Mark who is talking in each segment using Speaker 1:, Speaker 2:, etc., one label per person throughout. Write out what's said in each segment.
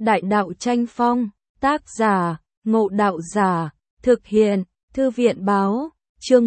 Speaker 1: Đại đạo tranh phong, tác giả, Ngộ Đạo Giả, thực hiện, Thư viện báo, chương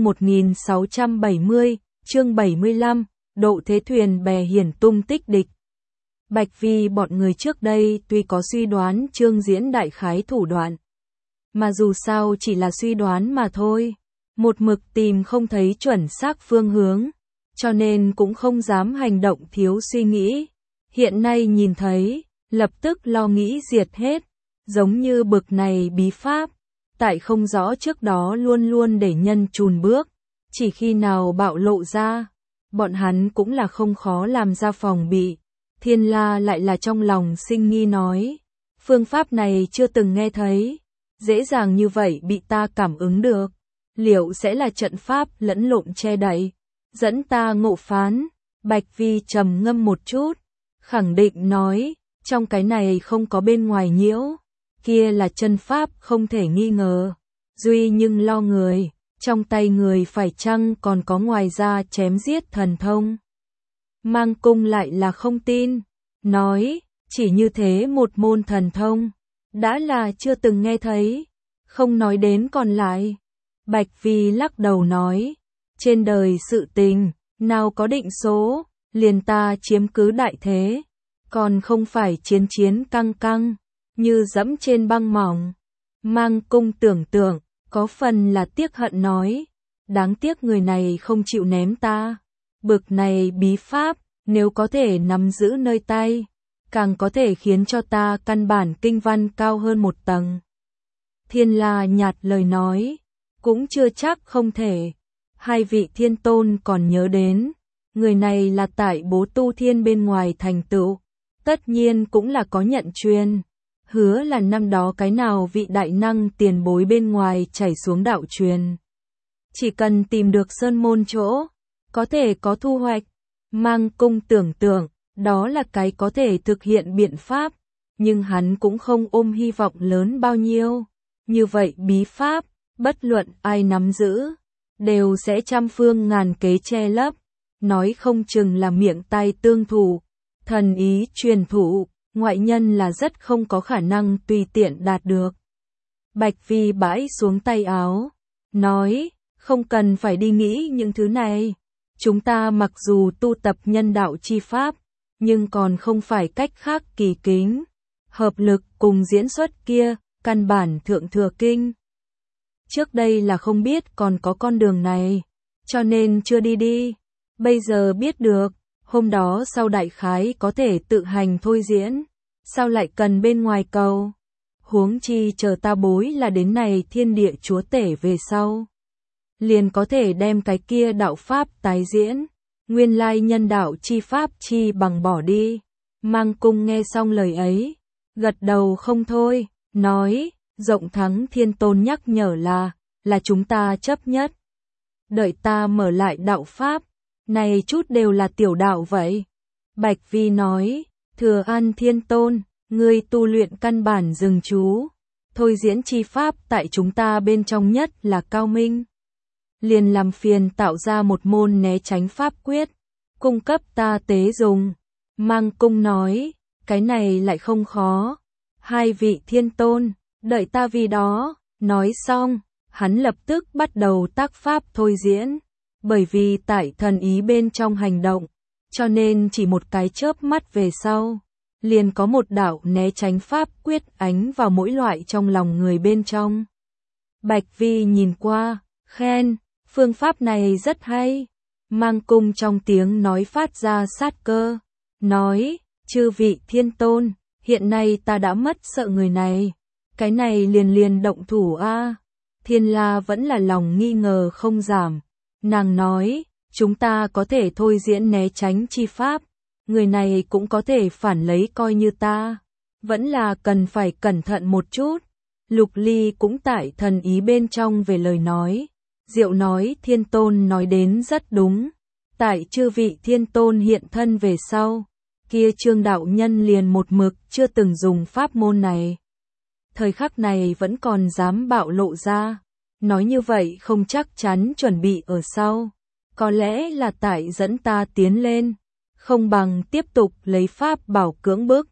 Speaker 1: 1670, chương 75, độ thế thuyền bè hiển tung tích địch. Bạch Vi bọn người trước đây tuy có suy đoán Trương Diễn đại khái thủ đoạn, mà dù sao chỉ là suy đoán mà thôi, một mực tìm không thấy chuẩn xác phương hướng, cho nên cũng không dám hành động thiếu suy nghĩ. Hiện nay nhìn thấy, lập tức lo nghĩ diệt hết, giống như bực này bí pháp, tại không rõ trước đó luôn luôn để nhân chùn bước, chỉ khi nào bạo lộ ra, bọn hắn cũng là không khó làm ra phòng bị. Thiên La lại là trong lòng sinh nghi nói, phương pháp này chưa từng nghe thấy, dễ dàng như vậy bị ta cảm ứng được, liệu sẽ là trận pháp lẫn lộn che đậy, dẫn ta ngộ phán. Bạch Vi trầm ngâm một chút, khẳng định nói, trong cái này không có bên ngoài nhiễu, kia là chân pháp không thể nghi ngờ, duy nhưng lo người, trong tay người phải chăng còn có ngoài ra chém giết thần thông. Mang Cung lại là không tin, nói, chỉ như thế một môn thần thông, đã là chưa từng nghe thấy, không nói đến còn lại. Bạch Vi lắc đầu nói, trên đời sự tình, nào có định số, liền ta chiếm cứ đại thế, còn không phải chiến chiến căng căng, như dẫm trên băng mỏng. Mang Cung tưởng tượng, có phần là tiếc hận nói, đáng tiếc người này không chịu ném ta, bực này bí pháp, nếu có thể nắm giữ nơi tay, càng có thể khiến cho ta căn bản kinh văn cao hơn một tầng. Thiên La nhạt lời nói, cũng chưa chắc không thể. Hai vị thiên tôn còn nhớ đến, người này là tại Bố Tu Thiên bên ngoài thành tựu, tất nhiên cũng là có nhận truyền, hứa là năm đó cái nào vị đại năng tiền bối bên ngoài chảy xuống đạo truyền. Chỉ cần tìm được sơn môn chỗ, có thể có thu hoạch. Mang Cung tưởng tượng, đó là cái có thể thực hiện biện pháp, nhưng hắn cũng không ôm hy vọng lớn bao nhiêu. Như vậy bí pháp, bất luận ai nắm giữ, đều sẽ trăm phương ngàn kế che lấp, nói không chừng là miệng tay tương thủ, thần ý truyền thụ, ngoại nhân là rất không có khả năng tùy tiện đạt được. Bạch Vi bãi xuống tay áo, nói, không cần phải đi nghĩ những thứ này. Chúng ta mặc dù tu tập nhân đạo chi pháp, nhưng còn không phải cách khác kỳ kính, hợp lực cùng diễn xuất kia, căn bản thượng thừa kinh. Trước đây là không biết còn có con đường này, cho nên chưa đi, bây giờ biết được, hôm đó sau đại khái có thể tự hành thôi diễn, sao lại cần bên ngoài cầu, huống chi chờ ta bối là đến này thiên địa chúa tể về sau. Liền có thể đem cái kia đạo pháp tái diễn, nguyên lai nhân đạo chi pháp chi bằng bỏ đi. Mang Cung nghe xong lời ấy, gật đầu không thôi, nói, Rộng Thắng Thiên Tôn nhắc nhở là chúng ta chấp nhất. Đợi ta mở lại đạo pháp, này chút đều là tiểu đạo vậy. Bạch Vi nói, Thừa An Thiên Tôn, ngươi tu luyện căn bản dừng chú, thôi diễn chi pháp tại chúng ta bên trong nhất là cao minh. Liền làm phiền tạo ra một môn né tránh pháp quyết, cung cấp ta tế dùng. Mang Cung nói, cái này lại không khó. Hai vị thiên tôn, đợi ta vì đó. Nói xong, hắn lập tức bắt đầu tác pháp thôi diễn. Bởi vì tại thần ý bên trong hành động, cho nên chỉ một cái chớp mắt về sau, liền có một đạo né tránh pháp quyết ánh vào mỗi loại trong lòng người bên trong. Bạch Vi nhìn qua, khen, phương pháp này rất hay. Mang Cung trong tiếng nói phát ra sát cơ, nói, chư vị thiên tôn, hiện nay ta đã mất sợ người này, cái này liền động thủ a. Thiên La vẫn là lòng nghi ngờ không giảm, nàng nói, chúng ta có thể thôi diễn né tránh chi pháp, người này cũng có thể phản lấy coi như ta, vẫn là cần phải cẩn thận một chút. Lục Ly cũng tại thần ý bên trong về lời nói. Diệu nói thiên tôn nói đến rất đúng, tại chư vị thiên tôn hiện thân về sau, kia Trương đạo nhân liền một mực chưa từng dùng pháp môn này. Thời khắc này vẫn còn dám bạo lộ ra, nói như vậy không chắc chắn chuẩn bị ở sau, có lẽ là tại dẫn ta tiến lên, không bằng tiếp tục lấy pháp bảo cưỡng bức,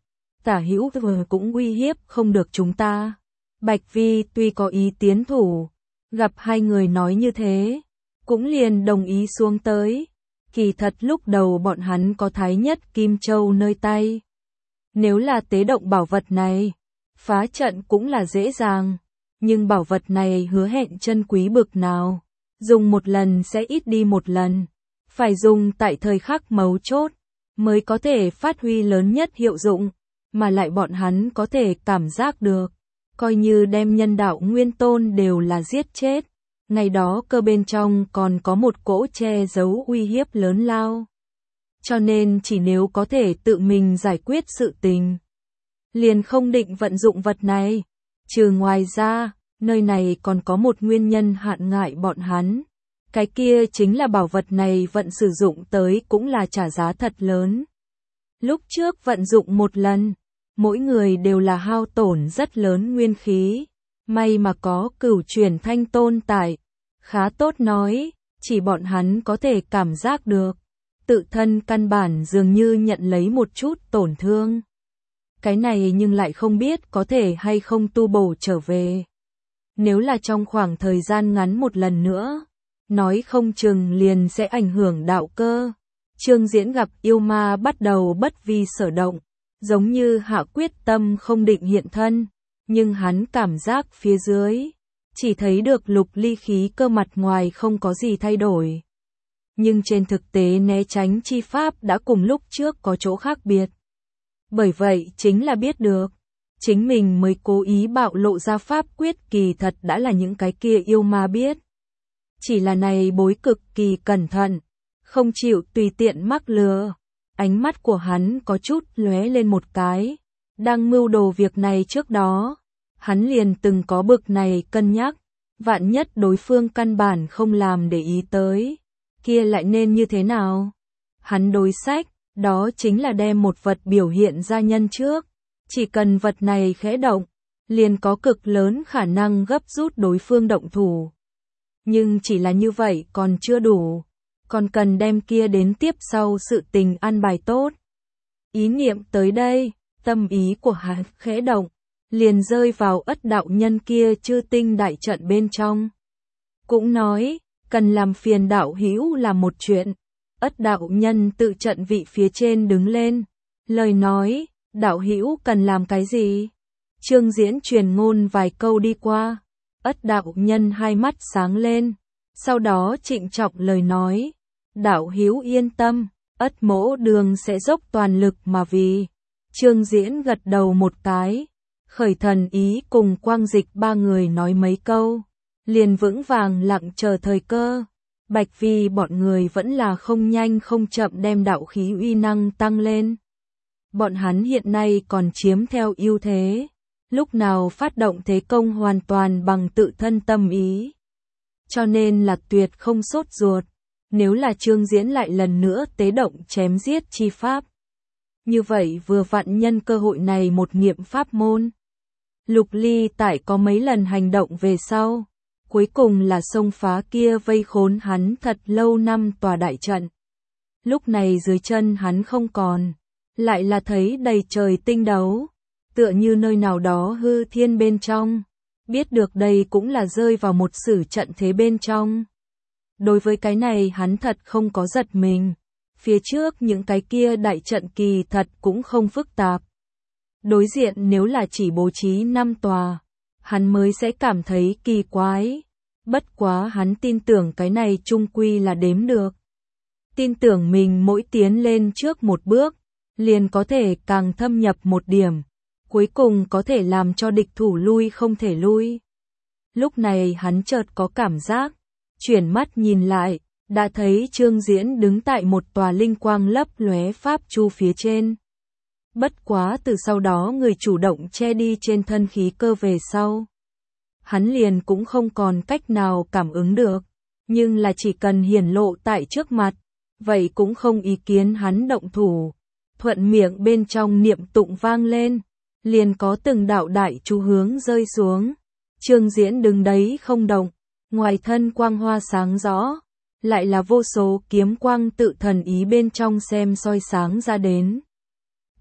Speaker 1: tả hữu cũng uy hiếp không được chúng ta. Bạch Vi tuy có ý tiến thủ, gặp hai người nói như thế, cũng liền đồng ý xuống tới. Kỳ thật lúc đầu bọn hắn có Thái Nhất Kim Châu nơi tay. Nếu là tế động bảo vật này, phá trận cũng là dễ dàng. Nhưng bảo vật này hứa hẹn chân quý bực nào, dùng một lần sẽ ít đi một lần. Phải dùng tại thời khắc mấu chốt, mới có thể phát huy lớn nhất hiệu dụng, mà lại bọn hắn có thể cảm giác được. Coi như đem nhân đạo nguyên tôn đều là giết chết. Ngày đó cơ bên trong còn có một cỗ che giấu uy hiếp lớn lao. Cho nên chỉ nếu có thể tự mình giải quyết sự tình, liền không định vận dụng vật này. Trừ ngoài ra, nơi này còn có một nguyên nhân hạn ngại bọn hắn. Cái kia chính là bảo vật này vận sử dụng tới cũng là trả giá thật lớn. Lúc trước vận dụng một lần, mỗi người đều là hao tổn rất lớn nguyên khí. May mà có Cửu Chuyển Thanh tồn tại. Khá tốt nói, chỉ bọn hắn có thể cảm giác được. Tự thân căn bản dường như nhận lấy một chút tổn thương. Cái này nhưng lại không biết có thể hay không tu bổ trở về. Nếu là trong khoảng thời gian ngắn một lần nữa, nói không chừng liền sẽ ảnh hưởng đạo cơ. Trương Diễn gặp yêu ma bắt đầu bất vi sở động, giống như hạ quyết tâm không định hiện thân, nhưng hắn cảm giác phía dưới, chỉ thấy được lục ly khí cơ mặt ngoài không có gì thay đổi. Nhưng trên thực tế né tránh chi pháp đã cùng lúc trước có chỗ khác biệt. Bởi vậy chính là biết được, chính mình mới cố ý bạo lộ ra pháp quyết kỳ thật đã là những cái kia yêu ma biết. Chỉ là này bối cực kỳ cẩn thận, không chịu tùy tiện mắc lừa. Ánh mắt của hắn có chút lóe lên một cái. Đang mưu đồ việc này trước đó, hắn liền từng có bực này cân nhắc. Vạn nhất đối phương căn bản không làm để ý tới, kia lại nên như thế nào? Hắn đối sách, đó chính là đem một vật biểu hiện ra nhân trước. Chỉ cần vật này khẽ động, liền có cực lớn khả năng gấp rút đối phương động thủ. Nhưng chỉ là như vậy còn chưa đủ, còn cần đem kia đến tiếp sau sự tình an bài tốt. Ý niệm tới đây, tâm ý của hắn khẽ động, liền rơi vào Ất đạo nhân kia chư tinh đại trận bên trong. Cũng nói, cần làm phiền đạo hữu là một chuyện. Ất đạo nhân tự trận vị phía trên đứng lên, lời nói, đạo hữu cần làm cái gì? Trương Diễn truyền ngôn vài câu đi qua, Ất đạo nhân hai mắt sáng lên, sau đó trịnh trọng lời nói, đạo hữu yên tâm, Ất mỗ đường sẽ dốc toàn lực mà vì. Trương Diễn gật đầu một cái, khởi thần ý cùng Quang Dịch ba người nói mấy câu, liền vững vàng lặng chờ thời cơ. Bạch Vi bọn người vẫn là không nhanh không chậm đem đạo khí uy năng tăng lên. Bọn hắn hiện nay còn chiếm theo ưu thế, lúc nào phát động thế công hoàn toàn bằng tự thân tâm ý. Cho nên là tuyệt không sốt ruột, nếu là Trương Diễn lại lần nữa tế động chém giết chi pháp. Như vậy vừa vặn nhân cơ hội này một nghiệm pháp môn. Lục Ly tại có mấy lần hành động về sau, cuối cùng là xông phá kia vây khốn hắn thật lâu năm tòa đại trận. Lúc này dưới chân hắn không còn, lại là thấy đầy trời tinh đấu, tựa như nơi nào đó hư thiên bên trong, biết được đây cũng là rơi vào một sử trận thế bên trong. Đối với cái này hắn thật không có giật mình, phía trước những cái kia đại trận kỳ thật cũng không phức tạp. Đối diện nếu là chỉ bố trí 5 tòa, hắn mới sẽ cảm thấy kỳ quái. Bất quá hắn tin tưởng cái này chung quy là đếm được. Tin tưởng mình mỗi tiến lên trước một bước, liền có thể càng thâm nhập một điểm, cuối cùng có thể làm cho địch thủ lui không thể lui. Lúc này hắn chợt có cảm giác, chuyển mắt nhìn lại, đã thấy Trương Diễn đứng tại một tòa linh quang lấp lóe pháp chu phía trên. Bất quá từ sau đó người chủ động che đi trên thân khí cơ về sau. Hắn liền cũng không còn cách nào cảm ứng được, nhưng là chỉ cần hiển lộ tại trước mặt, vậy cũng không ý kiến hắn động thủ. Thuận miệng bên trong niệm tụng vang lên, liền có từng đạo đại chú hướng rơi xuống. Trương Diễn đứng đấy không động, ngoài thân quang hoa sáng rõ, lại là vô số kiếm quang tự thần ý bên trong xem soi sáng ra đến.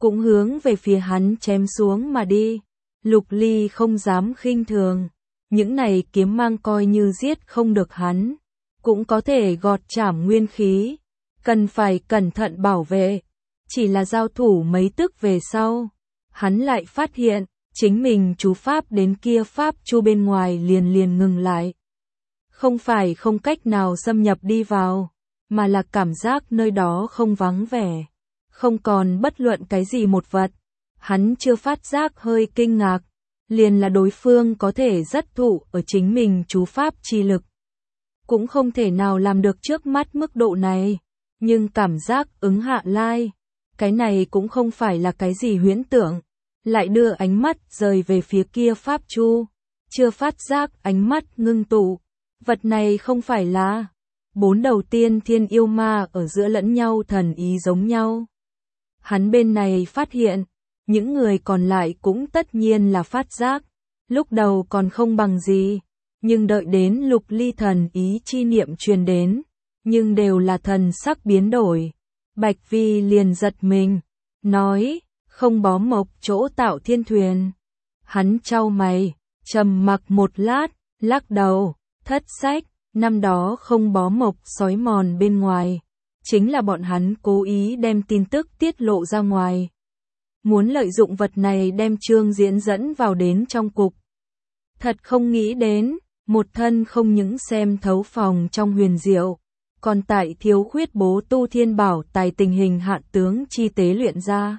Speaker 1: cũng hướng về phía hắn chém xuống mà đi. Lục Ly không dám khinh thường, những này kiếm mang coi như giết không được hắn, cũng có thể gọt chảm nguyên khí, cần phải cẩn thận bảo vệ. Chỉ là giao thủ mấy tức về sau, hắn lại phát hiện, chính mình chú pháp đến kia pháp chu bên ngoài liền ngừng lại. Không phải không cách nào xâm nhập đi vào, mà là cảm giác nơi đó không vắng vẻ, không còn bất luận cái gì một vật. Hắn chưa phát giác hơi kinh ngạc, liền là đối phương có thể rất thụ ở chính mình chú pháp chi lực. Cũng không thể nào làm được trước mắt mức độ này, nhưng cảm giác ứng hạ lai, cái này cũng không phải là cái gì huyễn tưởng. Lại đưa ánh mắt rời về phía kia pháp chu, chưa phát giác ánh mắt ngưng tụ. Vật này không phải là 4 đầu tiên thiên yêu ma ở giữa lẫn nhau thần ý giống nhau. Hắn bên này phát hiện, những người còn lại cũng tất nhiên là phát giác, lúc đầu còn không bằng gì, nhưng đợi đến Lục Ly thần ý chi niệm truyền đến, nhưng đều là thần sắc biến đổi. Bạch Vi liền giật mình, nói, không bó mộc chỗ tạo thiên thuyền. Hắn chau mày, trầm mặc một lát, lắc đầu, thất sách, năm đó không bó mộc sói mòn bên ngoài, chính là bọn hắn cố ý đem tin tức tiết lộ ra ngoài. Muốn lợi dụng vật này đem Trương Diễn dẫn vào đến trong cục. Thật không nghĩ đến, một thân không những xem thấu phòng trong huyền diệu, còn tại thiếu khuyết bố tu thiên bảo tài tình hình hạn tướng chi tế luyện ra.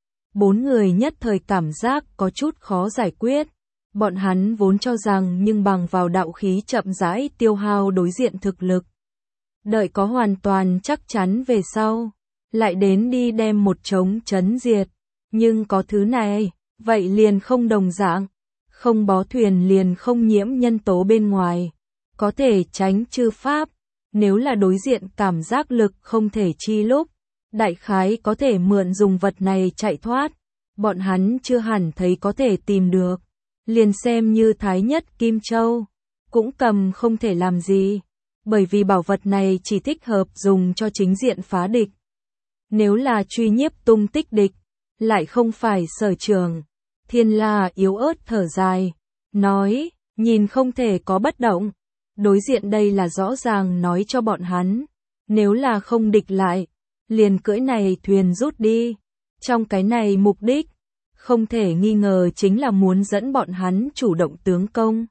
Speaker 1: 4 người nhất thời cảm giác có chút khó giải quyết. Bọn hắn vốn cho rằng nhưng bằng vào đạo khí chậm rãi tiêu hao đối diện thực lực. Đợi có hoàn toàn chắc chắn về sau, lại đến đi đem một trống chấn diệt. Nhưng có thứ này, vậy liền không đồng dạng. Không bó thuyền liền không nhiễm nhân tố bên ngoài. Có thể tránh chư pháp. Nếu là đối diện cảm giác lực không thể chi lúc, đại khái có thể mượn dùng vật này chạy thoát. Bọn hắn chưa hẳn thấy có thể tìm được. Liền xem như Thái Nhất Kim Châu, cũng cầm không thể làm gì. Bởi vì bảo vật này chỉ thích hợp dùng cho chính diện phá địch. Nếu là truy nhiếp tung tích địch, lại không phải sở trường. Thiên La yếu ớt thở dài, nói, nhìn không thể có bất động. Đối diện đây là rõ ràng nói cho bọn hắn, nếu là không địch lại, liền cưỡi này thuyền rút đi. Trong cái này mục đích, không thể nghi ngờ chính là muốn dẫn bọn hắn chủ động tướng công.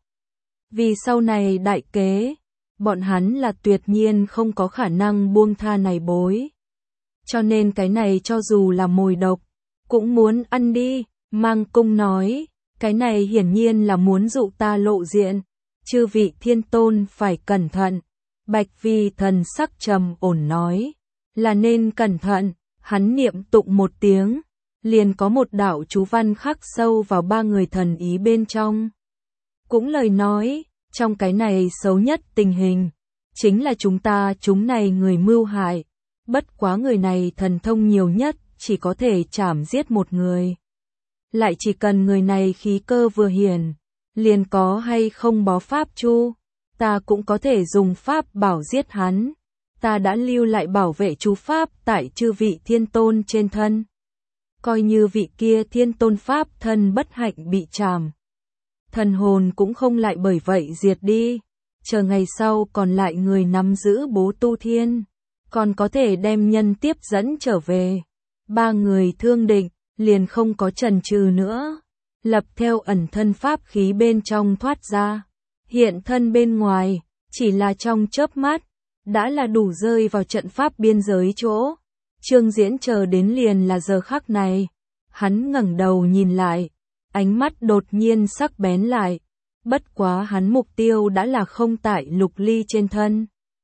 Speaker 1: Vì sau này đại kế, bọn hắn là tuyệt nhiên không có khả năng buông tha này bối. Cho nên cái này cho dù là mồi độc, cũng muốn ăn đi. Mang Cung nói, cái này hiển nhiên là muốn dụ ta lộ diện. Chư vị thiên tôn phải cẩn thận. Bạch Vi thần sắc trầm ổn nói, là nên cẩn thận. Hắn niệm tụng một tiếng, liền có một đạo chú văn khắc sâu vào 3 người thần ý bên trong. Cũng lời nói, trong cái này xấu nhất tình hình, chính là chúng này người mưu hại. Bất quá người này thần thông nhiều nhất, chỉ có thể chảm giết một người. Lại chỉ cần người này khí cơ vừa hiển, liền có hay không bó pháp chu, ta cũng có thể dùng pháp bảo giết hắn. Ta đã lưu lại bảo vệ chú pháp tại chư vị thiên tôn trên thân. Coi như vị kia thiên tôn pháp thân bất hạnh bị chảm, thần hồn cũng không lại bởi vậy diệt đi. Chờ ngày sau còn lại người nắm giữ bố tu thiên, còn có thể đem nhân tiếp dẫn trở về. 3 người thương định, liền không có chần chừ nữa. Lập theo ẩn thân pháp khí bên trong thoát ra. Hiện thân bên ngoài, chỉ là trong chớp mắt, đã là đủ rơi vào trận pháp biên giới chỗ. Trương Diễn chờ đến liền là giờ khắc này. Hắn ngẩng đầu nhìn lại, ánh mắt đột nhiên sắc bén lại. Bất quá hắn mục tiêu đã là không tại Lục Ly trên thân,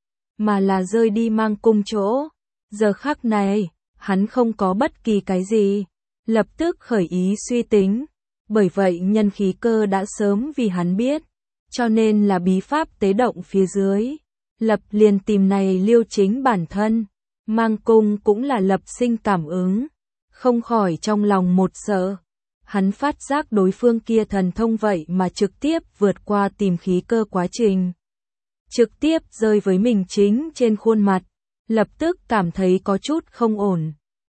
Speaker 1: mà là rơi đi Mang Cung chỗ. Giờ khắc này, hắn không có bất kỳ cái gì, lập tức khởi ý suy tính. Bởi vậy nhân khí cơ đã sớm vì hắn biết, cho nên là bí pháp tế động phía dưới. Lập liền tìm này liêu chính bản thân. Mang Cung cũng là lập sinh cảm ứng, không khỏi trong lòng một sợ. Hắn phát giác đối phương kia thần thông vậy mà trực tiếp vượt qua tìm khí cơ quá trình. Trực tiếp rơi với mình chính trên khuôn mặt, lập tức cảm thấy có chút không ổn.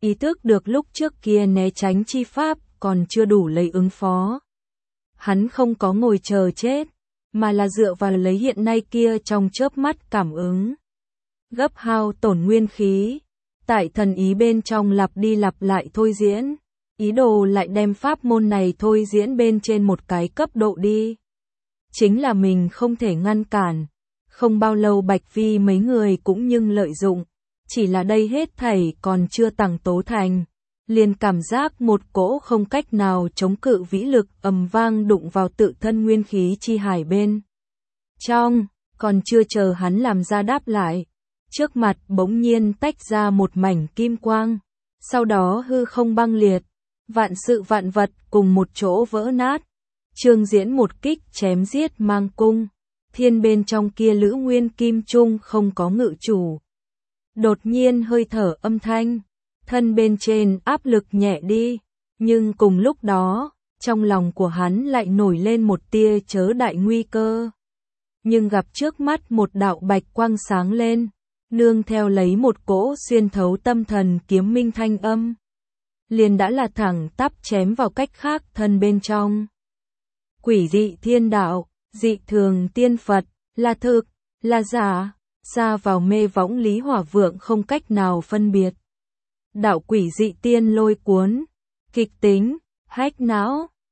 Speaker 1: ý thức được lúc trước kia né tránh chi pháp còn chưa đủ lấy ứng phó. Hắn không có ngồi chờ chết, mà là dựa vào lấy hiện nay kia trong chớp mắt cảm ứng. Gấp hao tổn nguyên khí, tại thần ý bên trong lặp đi lặp lại thôi diễn, ý đồ lại đem pháp môn này thôi diễn bên trên một cái cấp độ đi. Chính là mình không thể ngăn cản, không bao lâu Bạch Vi mấy người cũng nhưng lợi dụng, chỉ là đây hết thảy còn chưa tàng tố thành. Liền cảm giác một cỗ không cách nào chống cự vĩ lực ầm vang đụng vào tự thân nguyên khí chi hải bên trong, còn chưa chờ hắn làm ra đáp lại. Trước mặt bỗng nhiên tách ra một mảnh kim quang, sau đó hư không băng liệt, vạn sự vạn vật cùng một chỗ vỡ nát. Trương Diễn một kích chém giết mang cung, thiên bên trong kia Lữ Nguyên Kim Trung không có ngự chủ. Đột nhiên hơi thở âm thanh, thân bên trên áp lực nhẹ đi, nhưng cùng lúc đó, trong lòng của hắn lại nổi lên một tia chớ đại nguy cơ. Nhưng gặp trước mắt một đạo bạch quang sáng lên, nương theo lấy một cỗ xuyên thấu tâm thần kiếm minh thanh âm, liền đã là thẳng tắp chém vào cách khác thân bên trong. Quỷ dị thiên đạo, dị thường tiên Phật, là thực, là giả, ra vào mê võng Lý Hỏa Vượng không cách nào phân biệt. Đạo quỷ dị tiên lôi cuốn, kịch tính, hách não,